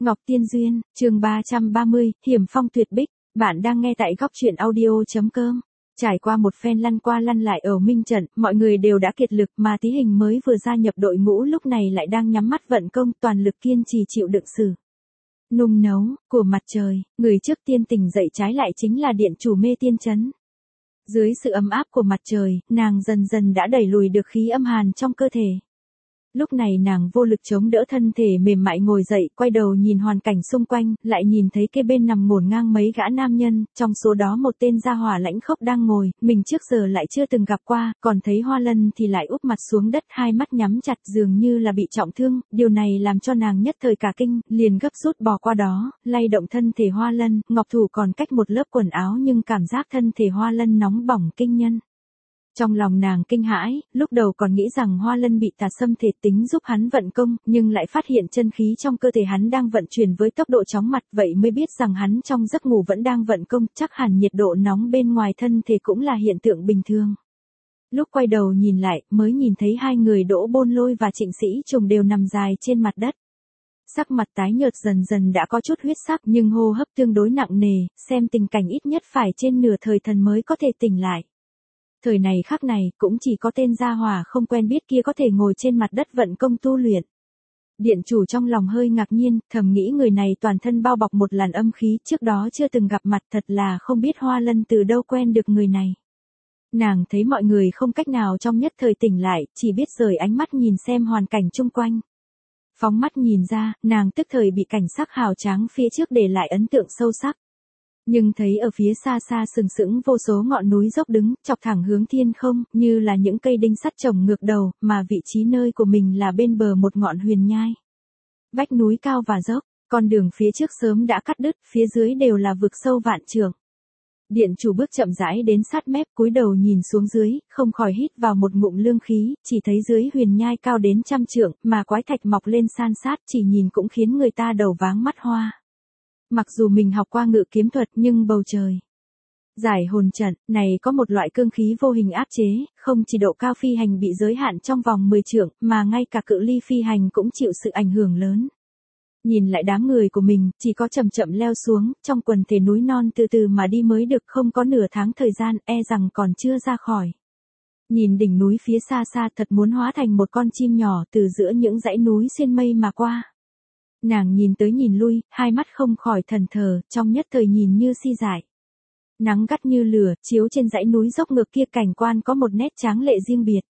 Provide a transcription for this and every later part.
Ngọc Tiên Duyên, chương 330, Hiểm Phong Tuyệt Bích, bạn đang nghe tại góc truyện audio.com. Trải qua một phen lăn qua lăn lại ở minh trận, mọi người đều đã kiệt lực mà Tí Hình mới vừa gia nhập đội ngũ lúc này lại đang nhắm mắt vận công toàn lực kiên trì chịu đựng sự nung nấu của mặt trời, người trước tiên tỉnh dậy trái lại chính là điện chủ Mê Tiên Trấn. Dưới sự ấm áp của mặt trời, nàng dần dần đã đẩy lùi được khí âm hàn trong cơ thể. Lúc này nàng vô lực chống đỡ thân thể mềm mại ngồi dậy, quay đầu nhìn hoàn cảnh xung quanh, lại nhìn thấy kế bên nằm ngổn ngang mấy gã nam nhân, trong số đó một tên gia hỏa lãnh khốc đang ngồi, mình trước giờ lại chưa từng gặp qua, còn thấy Hoa Lân thì lại úp mặt xuống đất, hai mắt nhắm chặt dường như là bị trọng thương, điều này làm cho nàng nhất thời cả kinh, liền gấp rút bò qua đó, lay động thân thể Hoa Lân, ngọc thủ còn cách một lớp quần áo nhưng cảm giác thân thể Hoa Lân nóng bỏng kinh nhân. Trong lòng nàng kinh hãi, lúc đầu còn nghĩ rằng Hoa Lân bị tà xâm thể tính giúp hắn vận công, nhưng lại phát hiện chân khí trong cơ thể hắn đang vận chuyển với tốc độ chóng mặt, vậy mới biết rằng hắn trong giấc ngủ vẫn đang vận công, chắc hẳn nhiệt độ nóng bên ngoài thân thể cũng là hiện tượng bình thường. Lúc quay đầu nhìn lại, mới nhìn thấy hai người Đỗ Bôn Lôi và Trịnh Sĩ Trùng đều nằm dài trên mặt đất. Sắc mặt tái nhợt dần dần đã có chút huyết sắc nhưng hô hấp tương đối nặng nề, xem tình cảnh ít nhất phải trên nửa thời thần mới có thể tỉnh lại. Thời này khắc này, cũng chỉ có tên gia hỏa không quen biết kia có thể ngồi trên mặt đất vận công tu luyện. Điện chủ trong lòng hơi ngạc nhiên, thầm nghĩ người này toàn thân bao bọc một làn âm khí, trước đó chưa từng gặp mặt, thật là không biết Hoa Lân từ đâu quen được người này. Nàng thấy mọi người không cách nào trong nhất thời tỉnh lại, chỉ biết rời ánh mắt nhìn xem hoàn cảnh chung quanh. Phóng mắt nhìn ra, nàng tức thời bị cảnh sắc hào tráng phía trước để lại ấn tượng sâu sắc. Nhưng thấy ở phía xa xa sừng sững vô số ngọn núi dốc đứng, chọc thẳng hướng thiên không, như là những cây đinh sắt chồng ngược đầu, mà vị trí nơi của mình là bên bờ một ngọn huyền nhai. Vách núi cao và dốc, con đường phía trước sớm đã cắt đứt, phía dưới đều là vực sâu vạn trượng. Điện chủ bước chậm rãi đến sát mép, cúi đầu nhìn xuống dưới, không khỏi hít vào một ngụm lương khí, chỉ thấy dưới huyền nhai cao đến 100 trượng, mà quái thạch mọc lên san sát, chỉ nhìn cũng khiến người ta đầu váng mắt hoa. Mặc dù mình học qua ngự kiếm thuật nhưng bầu trời giải hồn trận này có một loại cương khí vô hình áp chế, không chỉ độ cao phi hành bị giới hạn trong vòng 10 trượng, mà ngay cả cự ly phi hành cũng chịu sự ảnh hưởng lớn. Nhìn lại đám người của mình, chỉ có chậm chậm leo xuống, trong quần thể núi non từ từ mà đi mới được, không có nửa tháng thời gian, e rằng còn chưa ra khỏi. Nhìn đỉnh núi phía xa xa thật muốn hóa thành một con chim nhỏ từ giữa những dãy núi xuyên mây mà qua. Nàng nhìn tới nhìn lui, hai mắt không khỏi thần thờ, trong nhất thời nhìn như si dại. Nắng gắt như lửa, chiếu trên dãy núi dốc ngược kia cảnh quan có một nét tráng lệ riêng biệt.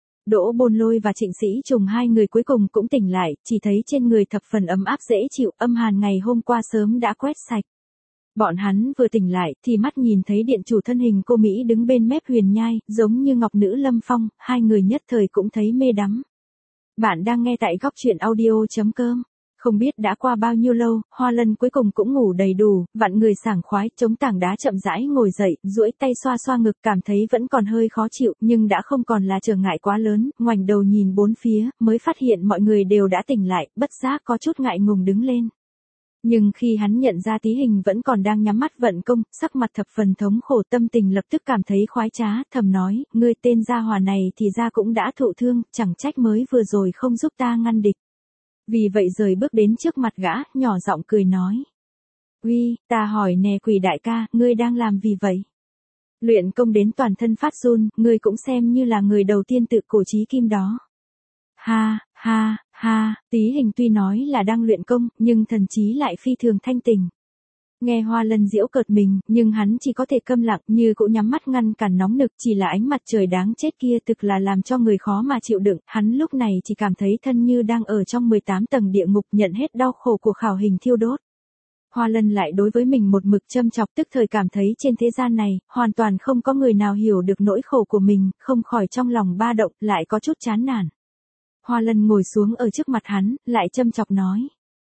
Đỗ Bôn Lôi và Trịnh Sĩ Trùng hai người cuối cùng cũng tỉnh lại, chỉ thấy trên người thập phần ấm áp dễ chịu, âm hàn ngày hôm qua sớm đã quét sạch. Bọn hắn vừa tỉnh lại, thì mắt nhìn thấy điện chủ thân hình cô Mỹ đứng bên mép huyền nhai, giống như ngọc nữ lâm phong, hai người nhất thời cũng thấy mê đắm. Bạn đang nghe tại góc truyện audio.com. Không biết đã qua bao nhiêu lâu, Hoa Lân cuối cùng cũng ngủ đầy đủ, vặn người sảng khoái, chống tảng đá chậm rãi ngồi dậy, duỗi tay xoa xoa ngực, cảm thấy vẫn còn hơi khó chịu, nhưng đã không còn là trở ngại quá lớn, ngoảnh đầu nhìn bốn phía, mới phát hiện mọi người đều đã tỉnh lại, bất giác có chút ngại ngùng đứng lên. Nhưng khi hắn nhận ra Tí Hình vẫn còn đang nhắm mắt vận công, sắc mặt thập phần thống khổ, tâm tình lập tức cảm thấy khoái trá, thầm nói, ngươi tên gia hỏa này thì ra cũng đã thụ thương, chẳng trách mới vừa rồi không giúp ta ngăn địch. Vì vậy rời bước đến trước mặt gã, nhỏ giọng cười nói. Uy, ta hỏi nè Quỷ đại ca, ngươi đang làm gì vậy? Luyện công đến toàn thân phát run, ngươi cũng xem như là người đầu tiên tự cổ chí kim đó. Ha, ha, ha, Tí Hình tuy nói là đang luyện công, nhưng thần trí lại phi thường thanh tình. Nghe Hoa Lân giễu cợt mình, nhưng hắn chỉ có thể câm lặng, như cũng nhắm mắt ngăn cản nóng nực, chỉ là ánh mặt trời đáng chết kia thực là làm cho người khó mà chịu đựng, hắn lúc này chỉ cảm thấy thân như đang ở trong 18 tầng địa ngục, nhận hết đau khổ của khảo hình thiêu đốt. Hoa Lân lại đối với mình một mực châm chọc, tức thời cảm thấy trên thế gian này, hoàn toàn không có người nào hiểu được nỗi khổ của mình, không khỏi trong lòng ba động, lại có chút chán nản. Hoa Lân ngồi xuống ở trước mặt hắn, lại châm chọc nói.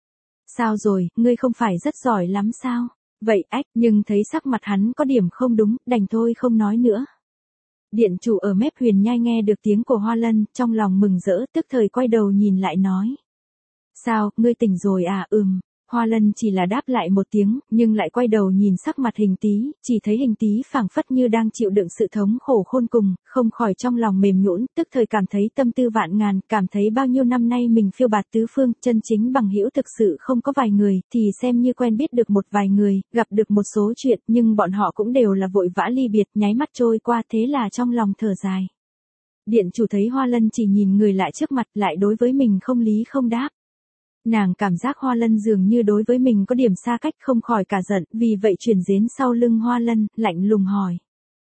Sao rồi, ngươi không phải rất giỏi lắm sao? Vậy ách, nhưng thấy sắc mặt hắn có điểm không đúng, đành thôi không nói nữa. Điện chủ ở mép huyền nhai nghe được tiếng của Hoa Lân, trong lòng mừng rỡ, tức thời quay đầu nhìn lại nói. Sao, ngươi tỉnh rồi à? Hoa Lân chỉ là đáp lại một tiếng, nhưng lại quay đầu nhìn sắc mặt Hình Tý, chỉ thấy Hình Tý phảng phất như đang chịu đựng sự thống khổ khôn cùng, không khỏi trong lòng mềm nhũn, tức thời cảm thấy tâm tư vạn ngàn, cảm thấy bao nhiêu năm nay mình phiêu bạt tứ phương, chân chính bằng hữu thực sự không có vài người, thì xem như quen biết được một vài người, gặp được một số chuyện, nhưng bọn họ cũng đều là vội vã ly biệt, nháy mắt trôi qua, thế là trong lòng thở dài. Điện chủ thấy Hoa Lân chỉ nhìn người lại trước mặt, lại đối với mình không lý không đáp. Nàng cảm giác Hoa Lân dường như đối với mình có điểm xa cách, không khỏi cả giận, vì vậy chuyển đến sau lưng Hoa Lân, lạnh lùng hỏi.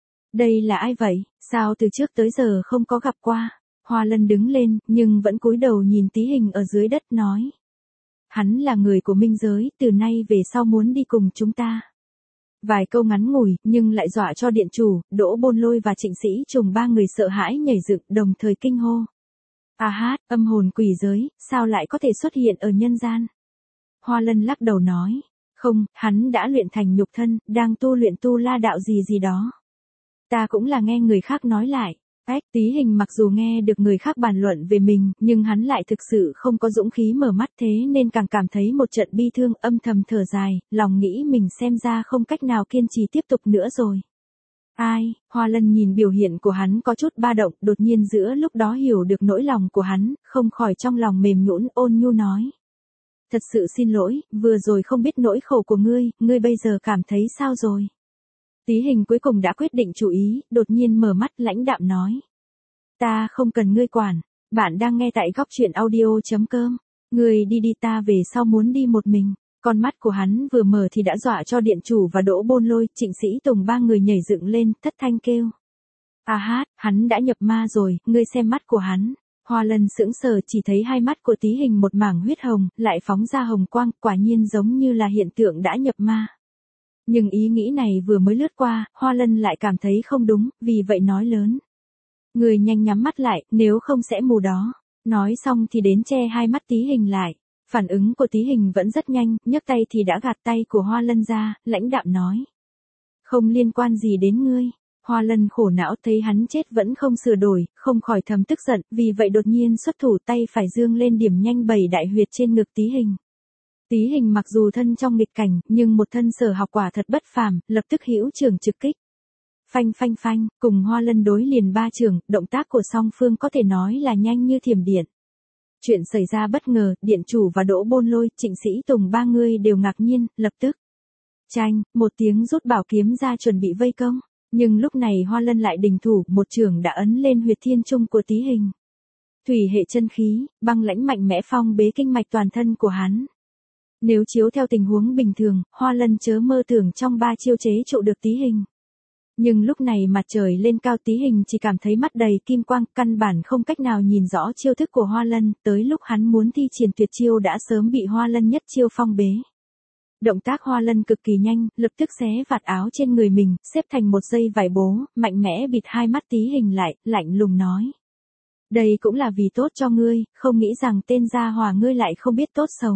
Đây là ai vậy, sao từ trước tới giờ không có gặp qua? Hoa Lân đứng lên, nhưng vẫn cúi đầu nhìn Tý Hình ở dưới đất nói. Hắn là người của minh giới, từ nay về sau muốn đi cùng chúng ta. Vài câu ngắn ngủi, nhưng lại dọa cho điện chủ, Đỗ Bôn Lôi và Trịnh Sĩ Trùng ba người sợ hãi nhảy dựng, đồng thời kinh hô. A hát, âm hồn quỷ giới, sao lại có thể xuất hiện ở nhân gian? Hoa Lân lắc đầu nói. Không, hắn đã luyện thành nhục thân, đang tu luyện tu la đạo gì gì đó. Ta cũng là nghe người khác nói lại. Tý Hình mặc dù nghe được người khác bàn luận về mình, nhưng hắn lại thực sự không có dũng khí mở mắt, thế nên càng cảm thấy một trận bi thương, âm thầm thở dài, lòng nghĩ mình xem ra không cách nào kiên trì tiếp tục nữa rồi. Ai, Hoa Lân nhìn biểu hiện của hắn có chút ba động, đột nhiên giữa lúc đó hiểu được nỗi lòng của hắn, không khỏi trong lòng mềm nhũn, ôn nhu nói. Thật sự xin lỗi, vừa rồi không biết nỗi khổ của ngươi bây giờ cảm thấy sao rồi? Tý Hình cuối cùng đã quyết định chủ ý, đột nhiên mở mắt lãnh đạm nói. Ta không cần ngươi quản, bạn đang nghe tại góc truyện audio.com, ngươi đi đi, ta về sau muốn đi một mình. Con mắt của hắn vừa mở thì đã dọa cho điện chủ và Đỗ Bôn Lôi, Trịnh Sĩ Tùng ba người nhảy dựng lên, thất thanh kêu. A hát, hắn đã nhập ma rồi, ngươi xem mắt của hắn. Hoa Lân sững sờ, chỉ thấy hai mắt của Tý Hình một mảng huyết hồng, lại phóng ra hồng quang, quả nhiên giống như là hiện tượng đã nhập ma. Nhưng ý nghĩ này vừa mới lướt qua, Hoa Lân lại cảm thấy không đúng, vì vậy nói lớn. Người nhanh nhắm mắt lại, nếu không sẽ mù đó. Nói xong thì đến che hai mắt Tý Hình lại. Phản ứng của Tý Hình vẫn rất nhanh, nhấc tay thì đã gạt tay của Hoa Lân ra, lãnh đạm nói. Không liên quan gì đến ngươi. Hoa Lân khổ não thấy hắn chết vẫn không sửa đổi, không khỏi thầm tức giận, vì vậy đột nhiên xuất thủ, tay phải dương lên điểm nhanh 7 đại huyệt trên ngực Tý Hình. Tý Hình mặc dù thân trong nghịch cảnh, nhưng một thân sở học quả thật bất phàm, lập tức hữu trưởng trực kích. Phanh phanh phanh, cùng Hoa Lân đối liền ba trường, động tác của song phương có thể nói là nhanh như thiểm điện. Chuyện xảy ra bất ngờ, điện chủ và Đỗ Bôn Lôi, Trịnh Sĩ Tùng ba người đều ngạc nhiên, lập tức. Chanh, một tiếng rút bảo kiếm ra chuẩn bị vây công. Nhưng lúc này Hoa Lân lại đình thủ, một trường đã ấn lên huyệt thiên trung của Tý Hình. Thủy hệ chân khí, băng lãnh mạnh mẽ phong bế kinh mạch toàn thân của hắn. Nếu chiếu theo tình huống bình thường, Hoa Lân chớ mơ tưởng trong 3 chiêu chế trụ được Tý Hình. Nhưng lúc này mặt trời lên cao, Tý Hình chỉ cảm thấy mắt đầy kim quang, căn bản không cách nào nhìn rõ chiêu thức của Hoa Lân, tới lúc hắn muốn thi triển tuyệt chiêu đã sớm bị Hoa Lân nhất chiêu phong bế. Động tác Hoa Lân cực kỳ nhanh, lập tức xé vạt áo trên người mình, xếp thành một dây vải bố, mạnh mẽ bịt hai mắt Tý Hình lại, lạnh lùng nói. Đây cũng là vì tốt cho ngươi, không nghĩ rằng tên gia hỏa ngươi lại không biết tốt xấu.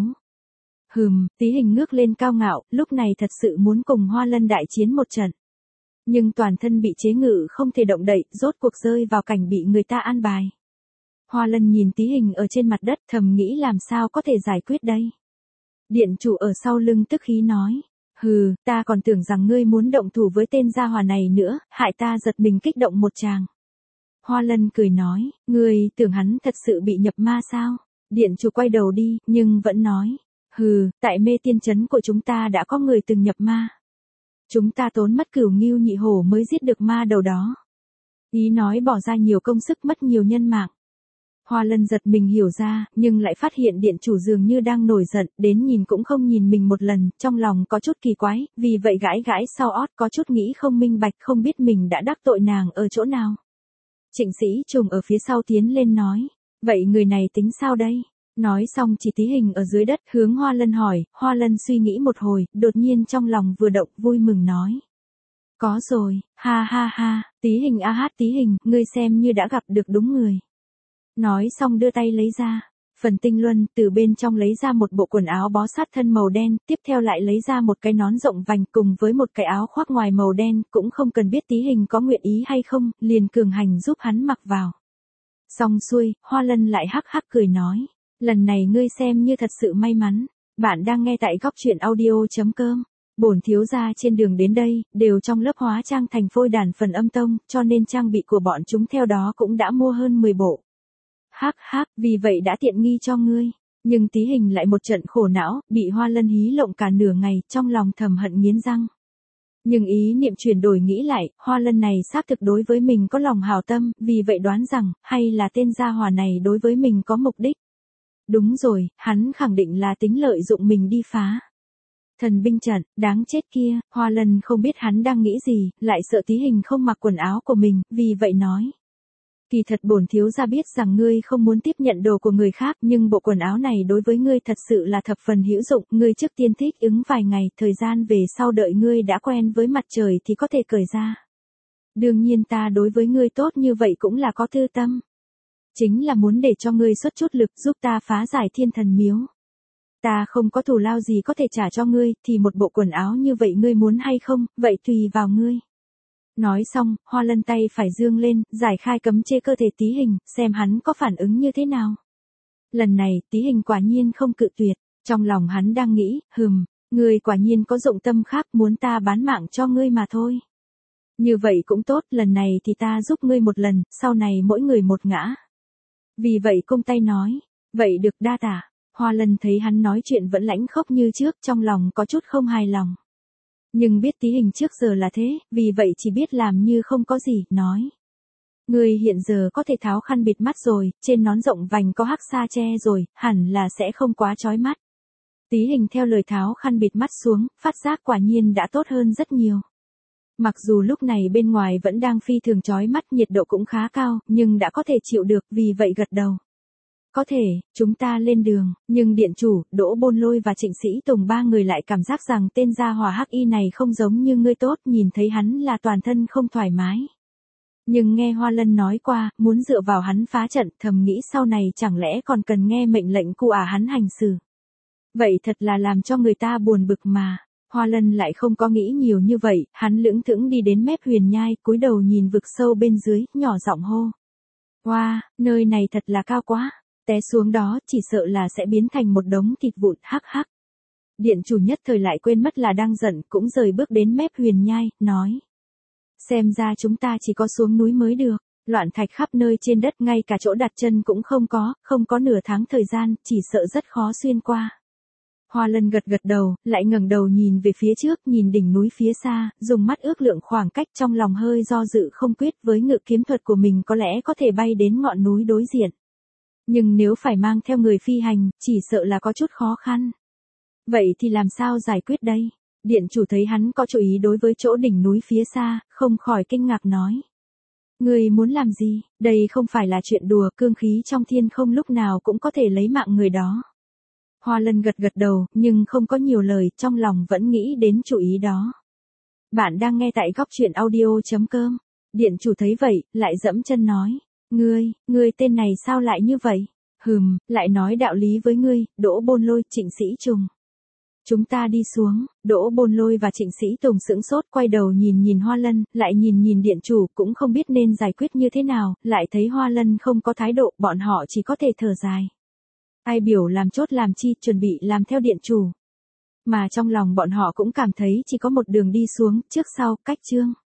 Tý Hình ngước lên cao ngạo, lúc này thật sự muốn cùng Hoa Lân đại chiến một trận. Nhưng toàn thân bị chế ngự không thể động đậy, rốt cuộc rơi vào cảnh bị người ta an bài. Hoa Lân nhìn Tý Hình ở trên mặt đất, thầm nghĩ làm sao có thể giải quyết đây. Điện chủ ở sau lưng tức khí nói. Ta còn tưởng rằng ngươi muốn động thủ với tên gia hỏa này nữa, hại ta giật mình kích động một tràng. Hoa Lân cười nói, ngươi tưởng hắn thật sự bị nhập ma sao? Điện chủ quay đầu đi, nhưng vẫn nói. Tại Mê Tiên Trấn của chúng ta đã có người từng nhập ma. Chúng ta tốn mất Cửu Ngưu Nhị Hổ mới giết được ma đầu đó. Ý nói bỏ ra nhiều công sức, mất nhiều nhân mạng. Hoa Lân giật mình hiểu ra, nhưng lại phát hiện điện chủ dường như đang nổi giận, đến nhìn cũng không nhìn mình một lần, trong lòng có chút kỳ quái, vì vậy gãi gãi sau ót, có chút nghĩ không minh bạch, không biết mình đã đắc tội nàng ở chỗ nào. Trịnh Sĩ Trùng ở phía sau tiến lên nói, vậy người này tính sao đây? Nói xong chỉ Tý Hình ở dưới đất, hướng Hoa Lân hỏi, Hoa Lân suy nghĩ một hồi, đột nhiên trong lòng vừa động, vui mừng nói. Có rồi, ha ha ha, Tý Hình a hát Tý Hình, ngươi xem như đã gặp được đúng người. Nói xong đưa tay lấy ra, phần tinh luân, từ bên trong lấy ra một bộ quần áo bó sát thân màu đen, tiếp theo lại lấy ra một cái nón rộng vành cùng với một cái áo khoác ngoài màu đen, cũng không cần biết Tý Hình có nguyện ý hay không, liền cường hành giúp hắn mặc vào. Xong xuôi, Hoa Lân lại hắc hắc cười nói, lần này ngươi xem như thật sự may mắn. Bạn đang nghe tại góc truyện audio.com. Bổn thiếu gia trên đường đến đây, đều trong lớp hóa trang thành phôi đàn phần âm tông, cho nên trang bị của bọn chúng theo đó cũng đã mua hơn 10 bộ. Hắc hắc, vì vậy đã tiện nghi cho ngươi. Nhưng Tí Hình lại một trận khổ não, bị Hoa Lân hí lộng cả nửa ngày, trong lòng thầm hận nghiến răng. Nhưng ý niệm chuyển đổi nghĩ lại, Hoa Lân này xác thực đối với mình có lòng hảo tâm, vì vậy đoán rằng, hay là tên gia hỏa này đối với mình có mục đích. Đúng rồi, hắn khẳng định là tính lợi dụng mình đi phá thần binh trận, đáng chết kia. Hoa Lân không biết hắn đang nghĩ gì, lại sợ Tí Hình không mặc quần áo của mình, vì vậy nói. Kỳ thật bổn thiếu gia biết rằng ngươi không muốn tiếp nhận đồ của người khác, nhưng bộ quần áo này đối với ngươi thật sự là thập phần hữu dụng, ngươi trước tiên thích ứng vài ngày, thời gian về sau đợi ngươi đã quen với mặt trời thì có thể cởi ra. Đương nhiên ta đối với ngươi tốt như vậy cũng là có tư tâm. Chính là muốn để cho ngươi xuất chút lực giúp ta phá giải thiên thần miếu. Ta không có thù lao gì có thể trả cho ngươi, thì một bộ quần áo như vậy ngươi muốn hay không, vậy tùy vào ngươi. Nói xong, Hoa Lân tay phải dương lên, giải khai cấm chế cơ thể Tí Hình, xem hắn có phản ứng như thế nào. Lần này, Tí Hình quả nhiên không cự tuyệt, trong lòng hắn đang nghĩ, ngươi quả nhiên có dụng tâm khác, muốn ta bán mạng cho ngươi mà thôi. Như vậy cũng tốt, lần này thì ta giúp ngươi một lần, sau này mỗi người một ngã. Vì vậy cung tay nói, vậy được đa tả. Hoa Lân thấy hắn nói chuyện vẫn lãnh khốc như trước, trong lòng có chút không hài lòng. Nhưng biết Tí Hình trước giờ là thế, vì vậy chỉ biết làm như không có gì, nói. Ngươi hiện giờ có thể tháo khăn bịt mắt rồi, trên nón rộng vành có hắc sa che rồi, hẳn là sẽ không quá chói mắt. Tí Hình theo lời tháo khăn bịt mắt xuống, phát giác quả nhiên đã tốt hơn rất nhiều. Mặc dù lúc này bên ngoài vẫn đang phi thường chói mắt, nhiệt độ cũng khá cao, nhưng đã có thể chịu được, vì vậy gật đầu. Có thể, chúng ta lên đường, nhưng điện chủ, Đỗ Bôn Lôi và Trịnh Sĩ Tùng ba người lại cảm giác rằng tên gia hỏa hắc y này không giống như ngươi tốt, nhìn thấy hắn là toàn thân không thoải mái. Nhưng nghe Hoa Lân nói qua, muốn dựa vào hắn phá trận, thầm nghĩ sau này chẳng lẽ còn cần nghe mệnh lệnh của hắn hành xử. Vậy thật là làm cho người ta buồn bực mà. Hoa Lân lại không có nghĩ nhiều như vậy, hắn lững thững đi đến mép huyền nhai, cúi đầu nhìn vực sâu bên dưới, nhỏ giọng hô. Wow, nơi này thật là cao quá. Té xuống đó, chỉ sợ là sẽ biến thành một đống thịt vụn, hắc hắc. Điện chủ nhất thời lại quên mất là đang giận, cũng rời bước đến mép huyền nhai, nói. Xem ra chúng ta chỉ có xuống núi mới được, loạn thạch khắp nơi trên đất, ngay cả chỗ đặt chân cũng không có nửa tháng thời gian, chỉ sợ rất khó xuyên qua. Hoa Lân gật gật đầu, lại ngẩng đầu nhìn về phía trước, nhìn đỉnh núi phía xa, dùng mắt ước lượng khoảng cách, trong lòng hơi do dự không quyết, với ngự kiếm thuật của mình có lẽ có thể bay đến ngọn núi đối diện. Nhưng nếu phải mang theo người phi hành, chỉ sợ là có chút khó khăn. Vậy thì làm sao giải quyết đây? Điện chủ thấy hắn có chú ý đối với chỗ đỉnh núi phía xa, không khỏi kinh ngạc nói. Người muốn làm gì? Đây không phải là chuyện đùa, cương khí trong thiên không lúc nào cũng có thể lấy mạng người đó. Hoa Lân gật gật đầu, nhưng không có nhiều lời, trong lòng vẫn nghĩ đến chủ ý đó. Bạn đang nghe tại góc truyện audio.com. Điện chủ thấy vậy, lại dẫm chân nói. Ngươi tên này sao lại như vậy? Lại nói đạo lý với ngươi, Đỗ Bôn Lôi, Trịnh Sĩ Tùng. Chúng ta đi xuống. Đỗ Bôn Lôi và Trịnh Sĩ Tùng sững sốt, quay đầu nhìn Hoa Lân, lại nhìn điện chủ, cũng không biết nên giải quyết như thế nào, lại thấy Hoa Lân không có thái độ, bọn họ chỉ có thể thở dài. Ai biểu làm chốt làm chi, chuẩn bị làm theo điện chủ. Mà trong lòng bọn họ cũng cảm thấy chỉ có một đường đi xuống, trước sau, cách chương.